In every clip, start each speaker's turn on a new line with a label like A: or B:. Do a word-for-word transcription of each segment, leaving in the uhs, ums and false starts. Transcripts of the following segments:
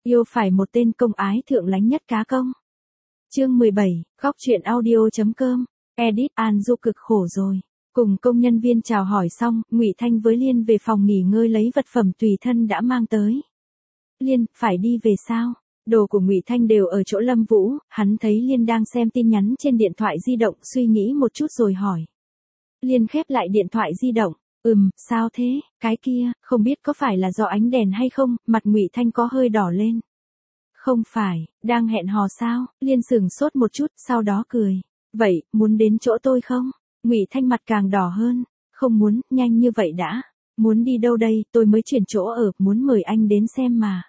A: Yêu phải một tên công ái thượng lánh nhất cá công. Chương mười bảy, góc truyện audio.com. Edit An Du cực khổ rồi. Cùng công nhân viên chào hỏi xong, Ngụy Thanh với Liên về phòng nghỉ ngơi lấy vật phẩm tùy thân đã mang tới. Liên, phải đi về sao? Đồ của Ngụy Thanh đều ở chỗ Lâm Vũ, hắn thấy Liên đang xem tin nhắn trên điện thoại di động, suy nghĩ một chút rồi hỏi. Liên khép lại điện thoại di động. Ừm, sao thế? Cái kia, không biết có phải là do ánh đèn hay không, mặt Ngụy Thanh có hơi đỏ lên. Không phải, đang hẹn hò sao? Liên sửng sốt một chút, sau đó cười. Vậy, muốn đến chỗ tôi không? Ngụy Thanh mặt càng đỏ hơn. Không muốn, nhanh như vậy đã. Muốn đi đâu đây, tôi mới chuyển chỗ ở, muốn mời anh đến xem mà.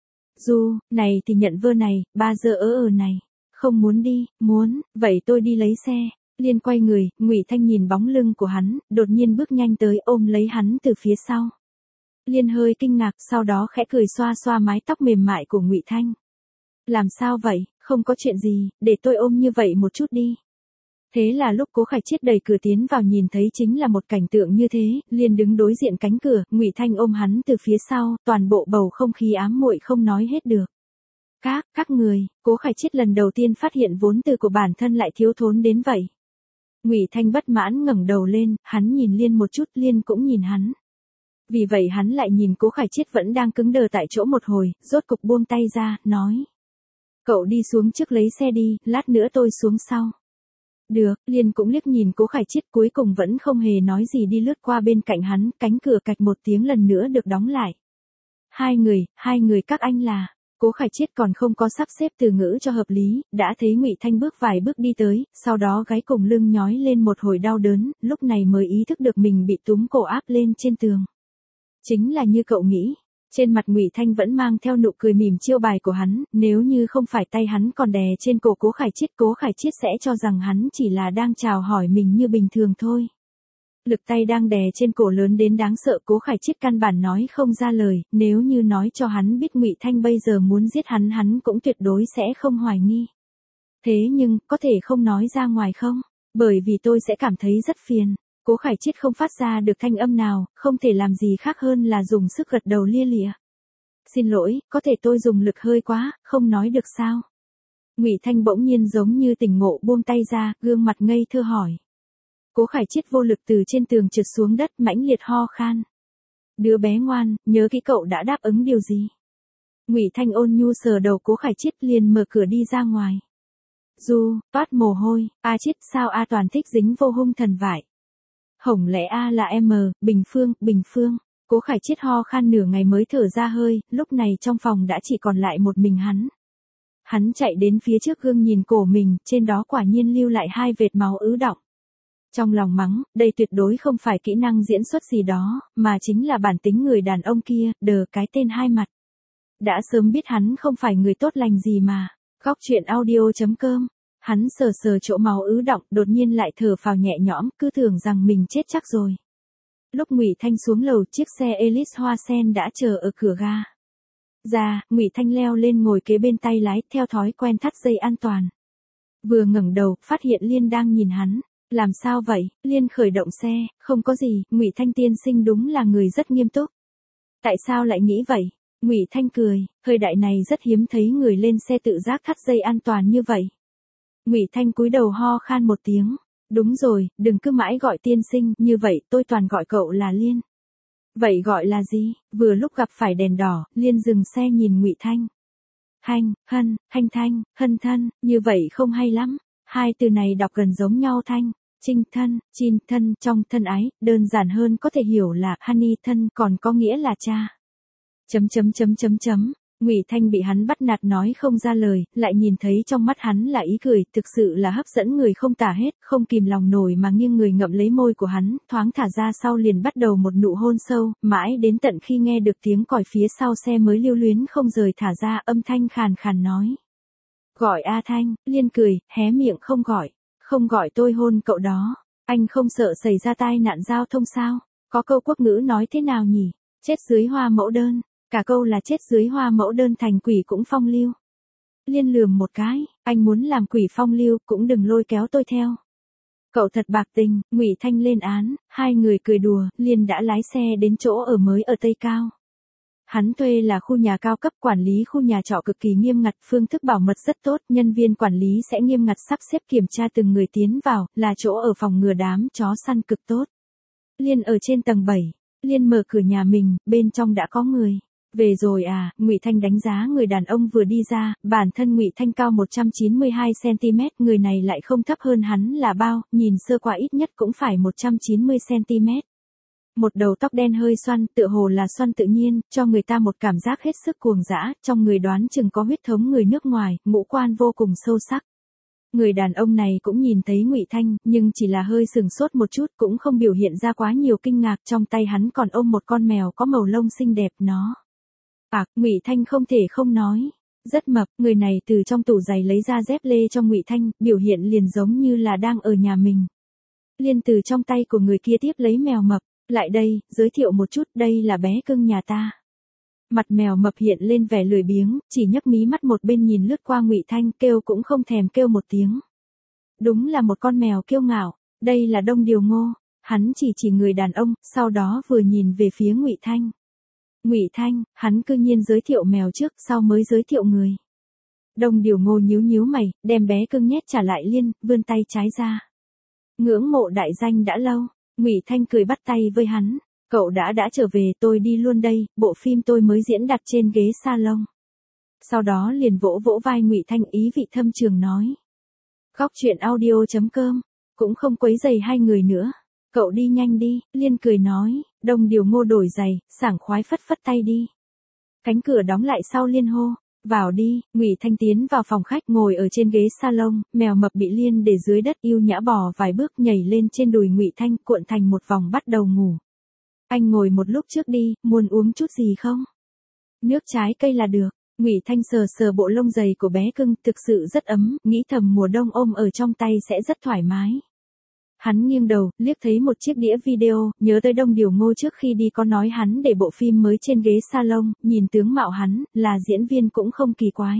A: Du, này thì nhận vơ này, ba giờ ở ở này. Không muốn đi, muốn, vậy tôi đi lấy xe. Liên quay người, Ngụy Thanh nhìn bóng lưng của hắn, đột nhiên bước nhanh tới ôm lấy hắn từ phía sau. Liên hơi kinh ngạc, sau đó khẽ cười xoa xoa mái tóc mềm mại của Ngụy Thanh. Làm sao vậy, không có chuyện gì, để tôi ôm như vậy một chút đi. Thế là lúc Cố Khải Chiết đẩy cửa tiến vào nhìn thấy chính là một cảnh tượng như thế, Liên đứng đối diện cánh cửa, Ngụy Thanh ôm hắn từ phía sau, toàn bộ bầu không khí ám muội không nói hết được. Các, các người, Cố Khải Chiết lần đầu tiên phát hiện vốn từ của bản thân lại thiếu thốn đến vậy. Ngụy Thanh bất mãn ngẩng đầu lên, hắn nhìn Liên một chút, Liên cũng nhìn hắn. Vì vậy hắn lại nhìn Cố Khải Chiết vẫn đang cứng đờ tại chỗ một hồi, rốt cục buông tay ra, nói. Cậu đi xuống trước lấy xe đi, lát nữa tôi xuống sau. Được, Liên cũng liếc nhìn Cố Khải Chiết cuối cùng vẫn không hề nói gì đi lướt qua bên cạnh hắn, cánh cửa cạch một tiếng lần nữa được đóng lại. Hai người, hai người các anh là... Cố Khải Chiết còn không có sắp xếp từ ngữ cho hợp lý, đã thấy Ngụy Thanh bước vài bước đi tới, sau đó gáy cùng lưng nhói lên một hồi đau đớn, lúc này mới ý thức được mình bị túm cổ áp lên trên tường. Chính là như cậu nghĩ, trên mặt Ngụy Thanh vẫn mang theo nụ cười mỉm chiêu bài của hắn, nếu như không phải tay hắn còn đè trên cổ Cố Khải Chiết, Cố Khải Chiết sẽ cho rằng hắn chỉ là đang chào hỏi mình như bình thường thôi. Lực tay đang đè trên cổ lớn đến đáng sợ, Cố Khải Chiết căn bản nói không ra lời, nếu như nói cho hắn biết Ngụy Thanh bây giờ muốn giết hắn hắn cũng tuyệt đối sẽ không hoài nghi. Thế nhưng, có thể không nói ra ngoài không? Bởi vì tôi sẽ cảm thấy rất phiền. Cố Khải Chiết không phát ra được thanh âm nào, không thể làm gì khác hơn là dùng sức gật đầu lia lịa. Xin lỗi, có thể tôi dùng lực hơi quá, không nói được sao? Ngụy Thanh bỗng nhiên giống như tỉnh ngộ buông tay ra, gương mặt ngây thơ hỏi. Cố Khải Chiết vô lực từ trên tường trượt xuống đất, mãnh liệt ho khan. Đứa bé ngoan, nhớ kỹ cậu đã đáp ứng điều gì? Ngụy Thanh ôn nhu sờ đầu Cố Khải Chiết liền mở cửa đi ra ngoài. Du, toát mồ hôi, A Chiết sao A toàn thích dính vô hung thần vải. Hổng lẽ A là em, Bình Phương, Bình Phương. Cố Khải Chiết ho khan nửa ngày mới thở ra hơi, lúc này trong phòng đã chỉ còn lại một mình hắn. Hắn chạy đến phía trước gương nhìn cổ mình, trên đó quả nhiên lưu lại hai vệt máu ứ đọng. Trong lòng mắng, đây tuyệt đối không phải kỹ năng diễn xuất gì đó, mà chính là bản tính người đàn ông kia, đờ cái tên hai mặt. Đã sớm biết hắn không phải người tốt lành gì mà. Góc truyện audio.com. Hắn sờ sờ chỗ máu ứ đọng, đột nhiên lại thở phào nhẹ nhõm, cứ tưởng rằng mình chết chắc rồi. Lúc Ngụy Thanh xuống lầu, chiếc xe Elise hoa sen đã chờ ở cửa ga. Ra, Ngụy Thanh leo lên ngồi kế bên tay lái, theo thói quen thắt dây an toàn. Vừa ngẩng đầu, phát hiện Liên đang nhìn hắn. Làm sao vậy? Liên khởi động xe, không có gì, Ngụy Thanh tiên sinh đúng là người rất nghiêm túc. Tại sao lại nghĩ vậy? Ngụy Thanh cười, thời đại này rất hiếm thấy người lên xe tự giác thắt dây an toàn như vậy. Ngụy Thanh cúi đầu ho khan một tiếng. Đúng rồi, đừng cứ mãi gọi tiên sinh, như vậy tôi toàn gọi cậu là Liên. Vậy gọi là gì? Vừa lúc gặp phải đèn đỏ, Liên dừng xe nhìn Ngụy Thanh. Hanh, hân, hanh thanh, hân thân, như vậy không hay lắm. Hai từ này đọc gần giống nhau thanh. Trinh thân, chin thân, trong thân ái, đơn giản hơn có thể hiểu là honey thân, còn có nghĩa là cha. Chấm chấm chấm chấm chấm. Ngụy Thanh bị hắn bắt nạt nói không ra lời, lại nhìn thấy trong mắt hắn là ý cười, thực sự là hấp dẫn người không tả hết, không kìm lòng nổi mà nghiêng người ngậm lấy môi của hắn, thoáng thả ra sau liền bắt đầu một nụ hôn sâu, mãi đến tận khi nghe được tiếng còi phía sau xe mới lưu luyến không rời thả ra, âm thanh khàn khàn nói. Gọi A Thanh. Liên cười, hé miệng không gọi, không gọi tôi hôn cậu đó, anh không sợ xảy ra tai nạn giao thông sao? Có câu quốc ngữ nói thế nào nhỉ? Chết dưới hoa mẫu đơn. Cả câu là chết dưới hoa mẫu đơn thành quỷ cũng phong lưu. Liên lườm một cái, anh muốn làm quỷ phong lưu cũng đừng lôi kéo tôi theo. Cậu thật bạc tình. Ngụy Thanh lên án, hai người cười đùa, Liên đã lái xe đến chỗ ở mới ở Tây Cao. Hắn thuê là khu nhà cao cấp, quản lý khu nhà trọ cực kỳ nghiêm ngặt, phương thức bảo mật rất tốt, nhân viên quản lý sẽ nghiêm ngặt sắp xếp kiểm tra từng người tiến vào, là chỗ ở phòng ngừa đám chó săn cực tốt. Liên ở trên tầng bảy, Liên mở cửa nhà mình, bên trong đã có người. Về rồi à, Ngụy Thanh đánh giá người đàn ông vừa đi ra, bản thân Ngụy Thanh cao một trăm chín mươi hai xăng ti mét, người này lại không thấp hơn hắn là bao, nhìn sơ qua ít nhất cũng phải một trăm chín mươi xăng ti mét. Một đầu tóc đen hơi xoăn, tựa hồ là xoăn tự nhiên, cho người ta một cảm giác hết sức cuồng dã, trong người đoán chừng có huyết thống người nước ngoài, ngũ quan vô cùng sâu sắc. Người đàn ông này cũng nhìn thấy Ngụy Thanh, nhưng chỉ là hơi sừng sốt một chút, cũng không biểu hiện ra quá nhiều kinh ngạc, trong tay hắn còn ôm một con mèo có màu lông xinh đẹp nó. À, Ngụy Thanh không thể không nói, rất mập, người này từ trong tủ giày lấy ra dép lê cho Ngụy Thanh, biểu hiện liền giống như là đang ở nhà mình. Liên từ trong tay của người kia tiếp lấy mèo mập, lại đây, giới thiệu một chút, đây là bé cưng nhà ta. Mặt mèo mập hiện lên vẻ lười biếng, chỉ nhấc mí mắt một bên nhìn lướt qua Ngụy Thanh, kêu cũng không thèm kêu một tiếng. Đúng là một con mèo kiêu ngạo, đây là Đông Điều Ngô, hắn chỉ chỉ người đàn ông, sau đó vừa nhìn về phía Ngụy Thanh. Ngụy Thanh, hắn cư nhiên giới thiệu mèo trước, sau mới giới thiệu người. Đông Điều Ngô nhíu nhíu mày, đem bé cưng nhét trả lại Liên, vươn tay trái ra. Ngưỡng mộ đại danh đã lâu, Ngụy Thanh cười bắt tay với hắn. Cậu đã đã trở về, tôi đi luôn đây, bộ phim tôi mới diễn đặt trên ghế salon. Sau đó liền vỗ vỗ vai Ngụy Thanh, ý vị thâm trường nói. Góc truyện audio chấm com, cũng không quấy rầy hai người nữa. Cậu đi nhanh đi, Liên cười nói. Đông Điều Ngô đổi giày, sảng khoái phất phất tay đi. Cánh cửa đóng lại sau Liên hô. Vào đi, Ngụy Thanh tiến vào phòng khách, ngồi ở trên ghế salon, mèo mập bị Liên để dưới đất yêu nhã bò vài bước nhảy lên trên đùi Ngụy Thanh, cuộn thành một vòng bắt đầu ngủ. Anh ngồi một lúc trước đi, muốn uống chút gì không? Nước trái cây là được. Ngụy Thanh sờ sờ bộ lông dày của bé cưng, thực sự rất ấm, nghĩ thầm mùa đông ôm ở trong tay sẽ rất thoải mái. Hắn nghiêng đầu, liếc thấy một chiếc đĩa video, nhớ tới Đông Điều Ngô trước khi đi có nói hắn để bộ phim mới trên ghế salon, nhìn tướng mạo hắn, là diễn viên cũng không kỳ quái.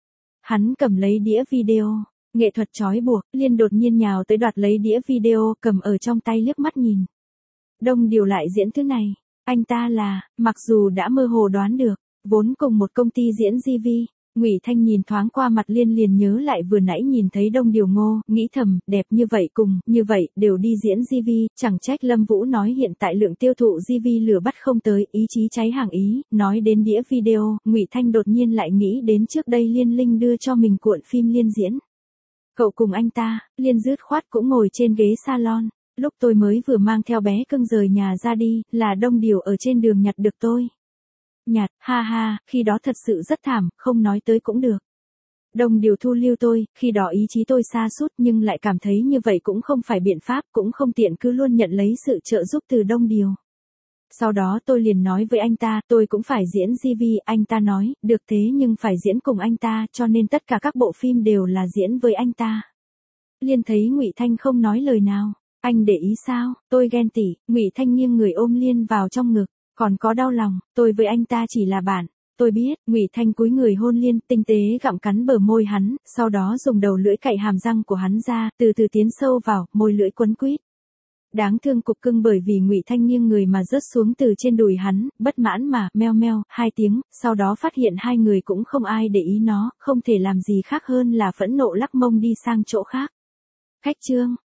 A: Hắn cầm lấy đĩa video, nghệ thuật trói buộc, Liên đột nhiên nhào tới đoạt lấy đĩa video, cầm ở trong tay liếc mắt nhìn. Đông Điều lại diễn thứ này, anh ta là, mặc dù đã mơ hồ đoán được, vốn cùng một công ty diễn gi vi, Ngụy Thanh nhìn thoáng qua mặt Liên liền nhớ lại vừa nãy nhìn thấy Đông Điều Ngô, nghĩ thầm, đẹp như vậy cùng, như vậy, đều đi diễn gi vi, chẳng trách Lâm Vũ nói hiện tại lượng tiêu thụ gi vi lửa bắt không tới, ý chí cháy hàng ý, nói đến đĩa video, Ngụy Thanh đột nhiên lại nghĩ đến trước đây Liên Linh đưa cho mình cuộn phim Liên diễn. Cậu cùng anh ta, Liên dứt khoát cũng ngồi trên ghế salon. Lúc tôi mới vừa mang theo bé cưng rời nhà ra đi, là Đông Điều ở trên đường nhặt được tôi. Nhặt, ha ha, khi đó thật sự rất thảm, không nói tới cũng được. Đông Điều thu lưu tôi, khi đó ý chí tôi sa sút nhưng lại cảm thấy như vậy cũng không phải biện pháp, cũng không tiện cứ luôn nhận lấy sự trợ giúp từ Đông Điều. Sau đó tôi liền nói với anh ta, tôi cũng phải diễn gi vi, anh ta nói, được thế nhưng phải diễn cùng anh ta, cho nên tất cả các bộ phim đều là diễn với anh ta. Liên thấy Ngụy Thanh không nói lời nào. Anh để ý sao, tôi ghen tị, Ngụy Thanh nghiêng người ôm Liên vào trong ngực, còn có đau lòng, tôi với anh ta chỉ là bạn, tôi biết, Ngụy Thanh cúi người hôn Liên, tinh tế gặm cắn bờ môi hắn, sau đó dùng đầu lưỡi cạy hàm răng của hắn ra, từ từ tiến sâu vào, môi lưỡi quấn quýt. Đáng thương cục cưng bởi vì Ngụy Thanh nghiêng người mà rớt xuống từ trên đùi hắn, bất mãn mà, meo meo, hai tiếng, sau đó phát hiện hai người cũng không ai để ý nó, không thể làm gì khác hơn là phẫn nộ lắc mông đi sang chỗ khác. Khách trương,